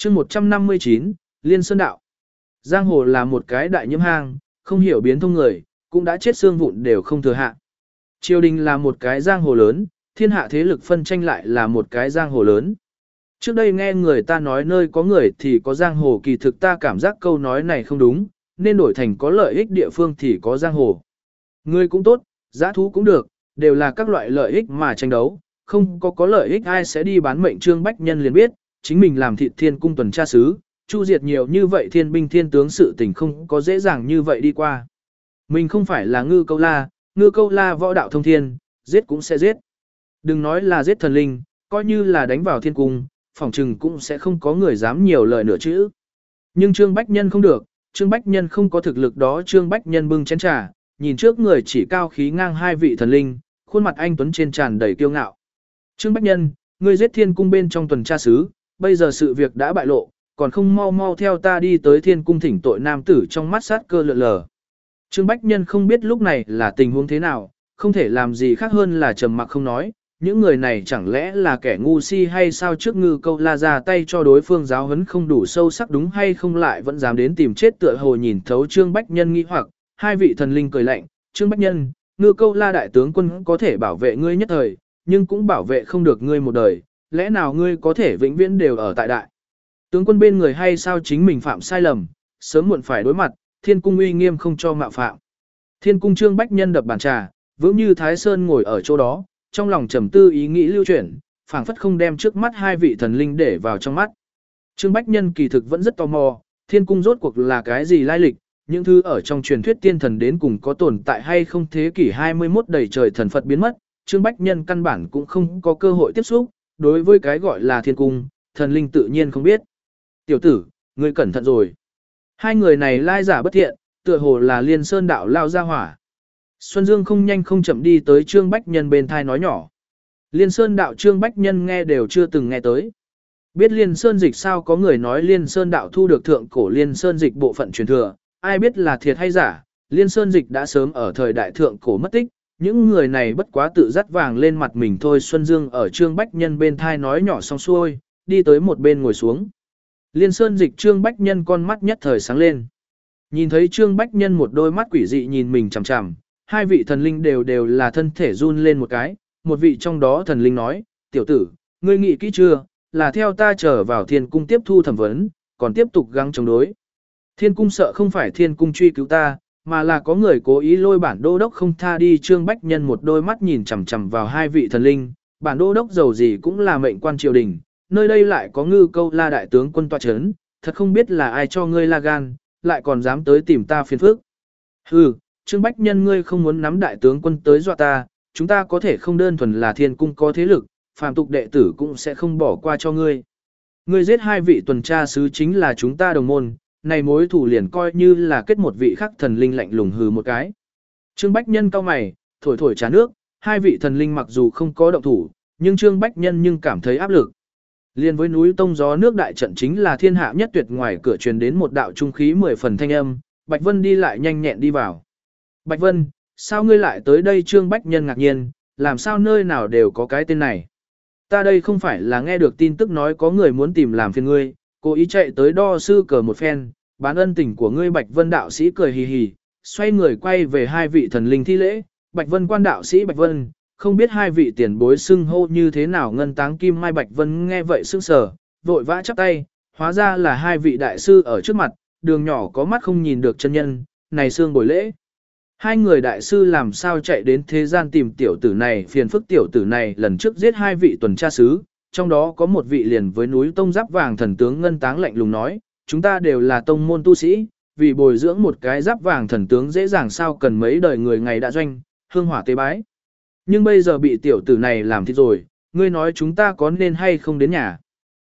chương 159, Liên Sơn Đạo. Giang hồ là một cái đại nhiễm hang, không hiểu biến thông người, cũng đã chết xương vụn đều không thừa hạ. Triều đình là một cái giang hồ lớn, thiên hạ thế lực phân tranh lại là một cái giang hồ lớn. Trước đây nghe người ta nói nơi có người thì có giang hồ, kỳ thực ta cảm giác câu nói này không đúng, nên đổi thành có lợi ích địa phương thì có giang hồ. Người cũng tốt, giã thú cũng được, đều là các loại lợi ích mà tranh đấu, không có lợi ích ai sẽ đi bán mệnh. Trương Bách Nhân liền biết, chính mình làm thịt thiên cung tuần tra sứ, chu diệt nhiều như vậy thiên binh thiên tướng, sự tình không có dễ dàng như vậy đi qua. Mình không phải là ngư câu la võ đạo thông thiên, giết cũng sẽ giết. Đừng nói là giết thần linh, coi như là đánh vào thiên cung, phỏng trừng cũng sẽ không có người dám nhiều lời nửa chữ. Nhưng Trương Bách Nhân không được, Trương Bách Nhân không có thực lực đó. Trương Bách Nhân bưng chén trà, nhìn trước người chỉ cao khí ngang hai vị thần linh, khuôn mặt anh tuấn trên tràn đầy kiêu ngạo. Trương Bách Nhân, ngươi giết thiên cung bên trong tuần tra sứ, bây giờ sự việc đã bại lộ, còn không mau theo ta đi tới thiên cung thỉnh tội. Nam tử trong mắt sát cơ lượn lờ. Trương Bách Nhân không biết lúc này là tình huống thế nào, không thể làm gì khác hơn là trầm mặc không nói. Những người này chẳng lẽ là kẻ ngu si hay sao? Trước ngư câu la ra tay cho đối phương giáo huấn không đủ sâu sắc đúng hay không, lại vẫn dám đến tìm chết? Tựa hồ nhìn thấu Trương Bách Nhân nghi hoặc, hai vị thần linh cười lạnh. Trương Bách Nhân, ngư câu la đại tướng quân có thể bảo vệ ngươi nhất thời, nhưng cũng bảo vệ không được ngươi một đời, lẽ nào ngươi có thể vĩnh viễn đều ở tại đại tướng quân bên người hay sao? Chính mình phạm sai lầm, sớm muộn phải đối mặt, thiên cung uy nghiêm không cho mạo phạm. Thiên cung. Trương Bách Nhân đập bàn trà, vững như Thái Sơn ngồi ở chỗ đó, trong lòng trầm tư ý nghĩ lưu chuyển, phảng phất không đem trước mắt hai vị thần linh để vào trong mắt. Trương Bách Nhân kỳ thực vẫn rất tò mò, thiên cung rốt cuộc là cái gì lai lịch, những thứ ở trong truyền thuyết tiên thần đến cùng có tồn tại hay không? Thế kỷ 21 đầy trời thần Phật biến mất, Trương Bách Nhân căn bản cũng không có cơ hội tiếp xúc, đối với cái gọi là thiên cung, thần linh tự nhiên không biết. Tiểu tử, ngươi cẩn thận rồi. Hai người này lai giả bất thiện, tựa hồ là Liên Sơn đạo lao ra hỏa. Xuân Dương không nhanh không chậm đi tới Trương Bách Nhân bên thai nói nhỏ. Liên Sơn đạo Trương Bách Nhân nghe đều chưa từng nghe tới. Biết Liên Sơn dịch sao? Có người nói Liên Sơn đạo thu được thượng cổ Liên Sơn dịch bộ phận truyền thừa, ai biết là thiệt hay giả. Liên Sơn dịch đã sớm ở thời đại thượng cổ mất tích, những người này bất quá tự dắt vàng lên mặt mình thôi. Xuân Dương ở Trương Bách Nhân bên thai nói nhỏ xong xuôi, đi tới một bên ngồi xuống. Liên Sơn dịch. Trương Bách Nhân con mắt nhất thời sáng lên. Nhìn thấy Trương Bách Nhân một đôi mắt quỷ dị nhìn mình chằm chằm, hai vị thần linh đều là thân thể run lên một cái. Một vị trong đó thần linh nói, tiểu tử, ngươi nghĩ kỹ chưa, là theo ta trở vào thiên cung tiếp thu thẩm vấn, còn tiếp tục gắng chống đối. Thiên cung sợ không phải thiên cung truy cứu ta, mà là có người cố ý lôi bản đô đốc không tha đi. Trương Bách Nhân một đôi mắt nhìn chằm chằm vào hai vị thần linh, bản đô đốc dầu gì cũng là mệnh quan triều đình, nơi đây lại có ngư câu la đại tướng quân tọa chấn, thật không biết là ai cho ngươi la gan, lại còn dám tới tìm ta phiền phức. Hừ, Trương Bách Nhân, ngươi không muốn nắm đại tướng quân tới dọa ta, chúng ta có thể không đơn thuần là thiên cung có thế lực, phàm tục đệ tử cũng sẽ không bỏ qua cho ngươi. Ngươi giết hai vị tuần tra sứ chính là chúng ta đồng môn, này mối thủ liền coi như là kết một vị khắc. Thần linh lạnh lùng hừ một cái. Trương Bách Nhân cau mày, thổi trà nước, hai vị thần linh mặc dù không có động thủ, nhưng Trương Bách Nhân nhưng cảm thấy áp lực. Liên với núi tông gió nước đại trận chính là thiên hạ nhất tuyệt, ngoài cửa truyền đến một đạo trung khí 10 phần thanh âm, Bạch Vân đi lại nhanh nhẹn đi vào. Bạch Vân, sao ngươi lại tới đây? Trương Bách Nhân ngạc nhiên, làm sao nơi nào đều có cái tên này? Ta đây không phải là nghe được tin tức nói có người muốn tìm làm phiền ngươi, cố ý chạy tới đo sư cờ một phen, bán ân tình của ngươi. Bạch Vân đạo sĩ cười hì hì, xoay người quay về hai vị thần linh thi lễ. Bạch Vân quan đạo sĩ Bạch Vân, không biết hai vị tiền bối xưng hô như thế nào? Ngân Táng Kim Mai. Bạch Vân nghe vậy sững sờ, vội vã chắp tay, hóa ra là hai vị đại sư ở trước mặt, đường nhỏ có mắt không nhìn được chân nhân, này xương bồi lễ. Hai người đại sư làm sao chạy đến thế gian tìm tiểu tử này phiền phức? Tiểu tử này lần trước giết hai vị tuần tra sứ, trong đó có một vị liền với núi tông giáp vàng thần tướng. Ngân Táng lạnh lùng nói, chúng ta đều là tông môn tu sĩ, vì bồi dưỡng một cái giáp vàng thần tướng dễ dàng sao? Cần mấy đời người ngày đã doanh, hương hỏa tế bái. Nhưng bây giờ bị tiểu tử này làm thịt rồi, ngươi nói chúng ta có nên hay không đến nhà?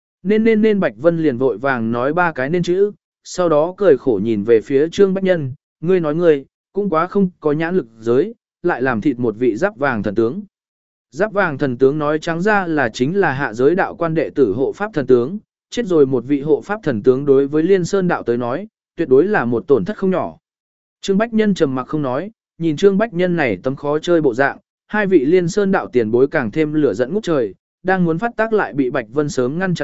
Nên. Bạch Vân liền vội vàng nói ba cái nên chữ, sau đó cười khổ nhìn về phía Trương Bách Nhân, ngươi nói ngươi, cũng quá không có nhãn lực giới, lại làm thịt một vị giáp vàng thần tướng. Giáp vàng thần tướng nói trắng ra là chính là hạ giới đạo quan đệ tử hộ pháp thần tướng, chết rồi một vị hộ pháp thần tướng đối với Liên Sơn đạo tới nói, tuyệt đối là một tổn thất không nhỏ. Trương Bách Nhân trầm mặc không nói, nhìn Trương Bách Nhân này tấm khó chơi bộ dạng, hai vị Liên Sơn đạo tiền bối càng thêm lửa giận ngút trời, đang muốn phát tác lại bị Bạch Vân sớm ngăn chặn miệng,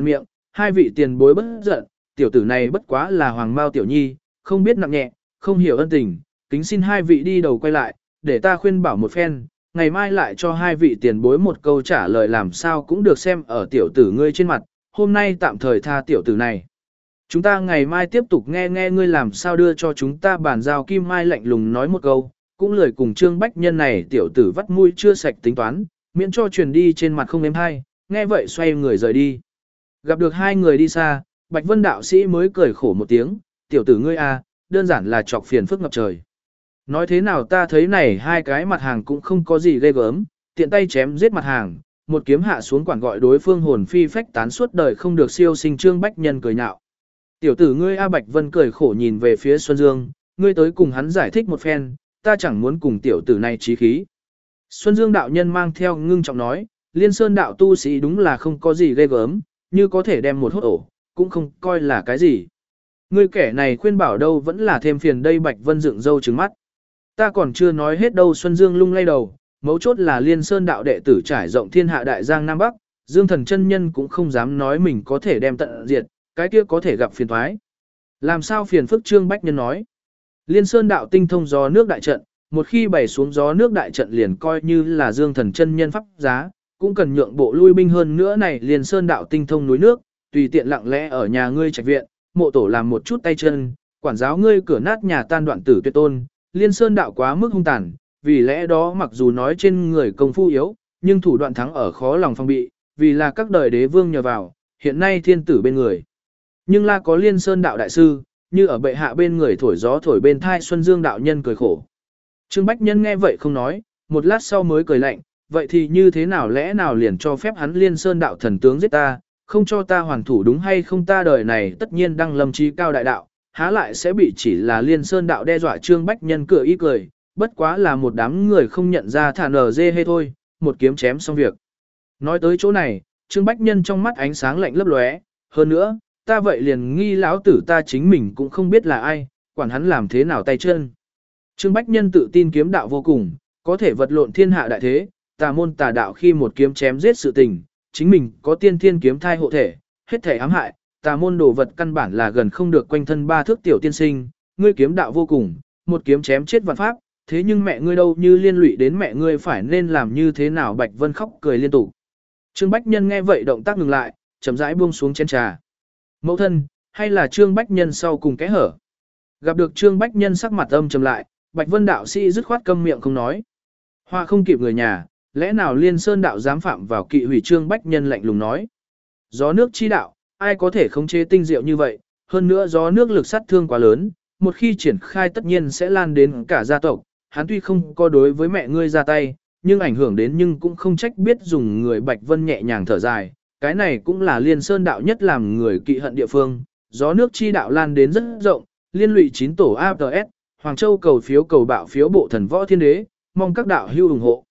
hai vị tiền bối bất giận, tiểu tử này bất quá là hoàng mao tiểu nhi, không biết nặng nhẹ, không hiểu ân tình, kính xin hai vị đi đầu quay lại, để ta khuyên bảo một phen, ngày mai lại cho hai vị tiền bối một câu trả lời làm sao cũng được xem ở tiểu tử ngươi trên mặt, hôm nay tạm thời tha tiểu tử này. Chúng ta ngày mai tiếp tục nghe nghe ngươi làm sao đưa cho chúng ta bản giao. Kim Mai lạnh lùng nói một câu, cũng lời cùng Trương Bách Nhân này tiểu tử vắt mũi chưa sạch tính toán, miễn cho truyền đi trên mặt không êm hay, nghe vậy xoay người rời đi. Gặp được hai người đi xa, Bạch Vân đạo sĩ mới cười khổ một tiếng, tiểu tử ngươi à, đơn giản là chọc phiền phức ngập trời. Nói thế nào ta thấy này hai cái mặt hàng cũng không có gì ghê gớm, tiện tay chém giết mặt hàng, một kiếm hạ xuống quản gọi đối phương hồn phi phách tán suốt đời không được siêu sinh. Trương Bách Nhân cười nhạo. Tiểu tử ngươi A. Bạch Vân cười khổ nhìn về phía Xuân Dương, ngươi tới cùng hắn giải thích một phen, ta chẳng muốn cùng tiểu tử này chí khí. Xuân Dương đạo nhân mang theo ngưng trọng nói, Liên Sơn đạo tu sĩ đúng là không có gì ghê gớm, như có thể đem một hốt ổ, cũng không coi là cái gì. Ngươi kẻ này khuyên bảo đâu vẫn là thêm phiền đây. Bạch Vân dựng râu trừng mắt. Ta còn chưa nói hết đâu. Xuân Dương lung lay đầu, mấu chốt là Liên Sơn đạo đệ tử trải rộng thiên hạ đại giang Nam Bắc, Dương Thần chân nhân cũng không dám nói mình có thể đem tận diệt, cái kia có thể gặp phiền toái. Làm sao phiền phức? Trương Bách Nhân nói. Liên Sơn đạo tinh thông gió nước đại trận, một khi bày xuống gió nước đại trận liền coi như là Dương Thần chân nhân pháp giá, cũng cần nhượng bộ lui binh hơn nữa này. Liên Sơn đạo tinh thông núi nước, tùy tiện lặng lẽ ở nhà ngươi trạch viện, mộ tổ làm một chút tay chân, quản giáo ngươi cửa nát nhà tan đoạn tử tuyệt tôn. Liên Sơn đạo quá mức hung tàn, vì lẽ đó mặc dù nói trên người công phu yếu, nhưng thủ đoạn thắng ở khó lòng phòng bị, vì là các đời đế vương nhờ vào, hiện nay thiên tử bên người. Nhưng là có Liên Sơn đạo đại sư, như ở bệ hạ bên người thổi gió thổi bên thai. Xuân Dương đạo nhân cười khổ. Trương Bách Nhân nghe vậy không nói, một lát sau mới cười lạnh, vậy thì như thế nào, lẽ nào liền cho phép hắn Liên Sơn đạo thần tướng giết ta, không cho ta hoàn thủ đúng hay không? Ta đời này tất nhiên đăng lâm trí cao đại đạo, há lại sẽ bị chỉ là Liên Sơn đạo đe dọa. Trương Bách Nhân cười ý cười, bất quá là một đám người không nhận ra thả nở dê hay thôi, một kiếm chém xong việc. Nói tới chỗ này, Trương Bách Nhân trong mắt ánh sáng lạnh lấp lóe, hơn nữa, ta vậy liền nghi lão tử ta chính mình cũng không biết là ai, quản hắn làm thế nào tay chân. Trương Bách Nhân tự tin kiếm đạo vô cùng, có thể vật lộn thiên hạ đại thế, tà môn tà đạo khi một kiếm chém giết sự tình, chính mình có tiên thiên kiếm thai hộ thể, hết thể ám hại, tà môn đồ vật căn bản là gần không được quanh thân ba thước. Tiểu tiên sinh, ngươi kiếm đạo vô cùng, một kiếm chém chết vạn pháp, thế nhưng mẹ ngươi đâu, như liên lụy đến mẹ ngươi phải nên làm như thế nào? Bạch Vân khóc cười liên tục. Trương Bách Nhân nghe vậy động tác ngừng lại, chậm rãi buông xuống chén trà. Mẫu thân, hay là Trương Bách Nhân sau cùng kẽ hở? Gặp được Trương Bách Nhân sắc mặt âm trầm lại, Bạch Vân đạo sĩ dứt khoát câm miệng không nói. Hoa không kịp người nhà, lẽ nào Liên Sơn đạo dám phạm vào kỵ hủy? Trương Bách Nhân lạnh lùng nói. Gió nước chi đạo, ai có thể khống chế tinh diệu như vậy? Hơn nữa gió nước lực sát thương quá lớn, một khi triển khai tất nhiên sẽ lan đến cả gia tộc. Hắn tuy không có đối với mẹ ngươi ra tay, nhưng ảnh hưởng đến nhưng cũng không trách biết dùng người. Bạch Vân nhẹ nhàng thở dài, cái này cũng là Liên Sơn đạo nhất làm người kỵ hận địa phương. Gió nước chi đạo lan đến rất rộng, liên lụy 9 tổ APS, Hoàng Châu cầu phiếu cầu bạo phiếu bộ thần võ thiên đế, mong các đạo hữu ủng hộ.